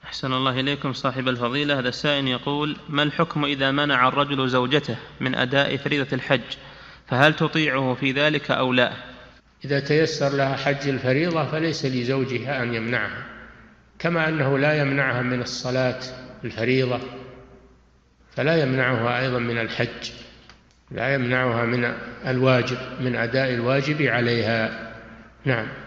أحسن الله إليكم صاحب الفضيلة. هذا السائل يقول: ما الحكم إذا منع الرجل زوجته من أداء فريضة الحج، فهل تطيعه في ذلك أو لا؟ إذا تيسر لها حج الفريضة فليس لزوجها أن يمنعها، كما أنه لا يمنعها من الصلاة الفريضة فلا يمنعها أيضا من الحج، لا يمنعها من الواجب، من أداء الواجب عليها. نعم.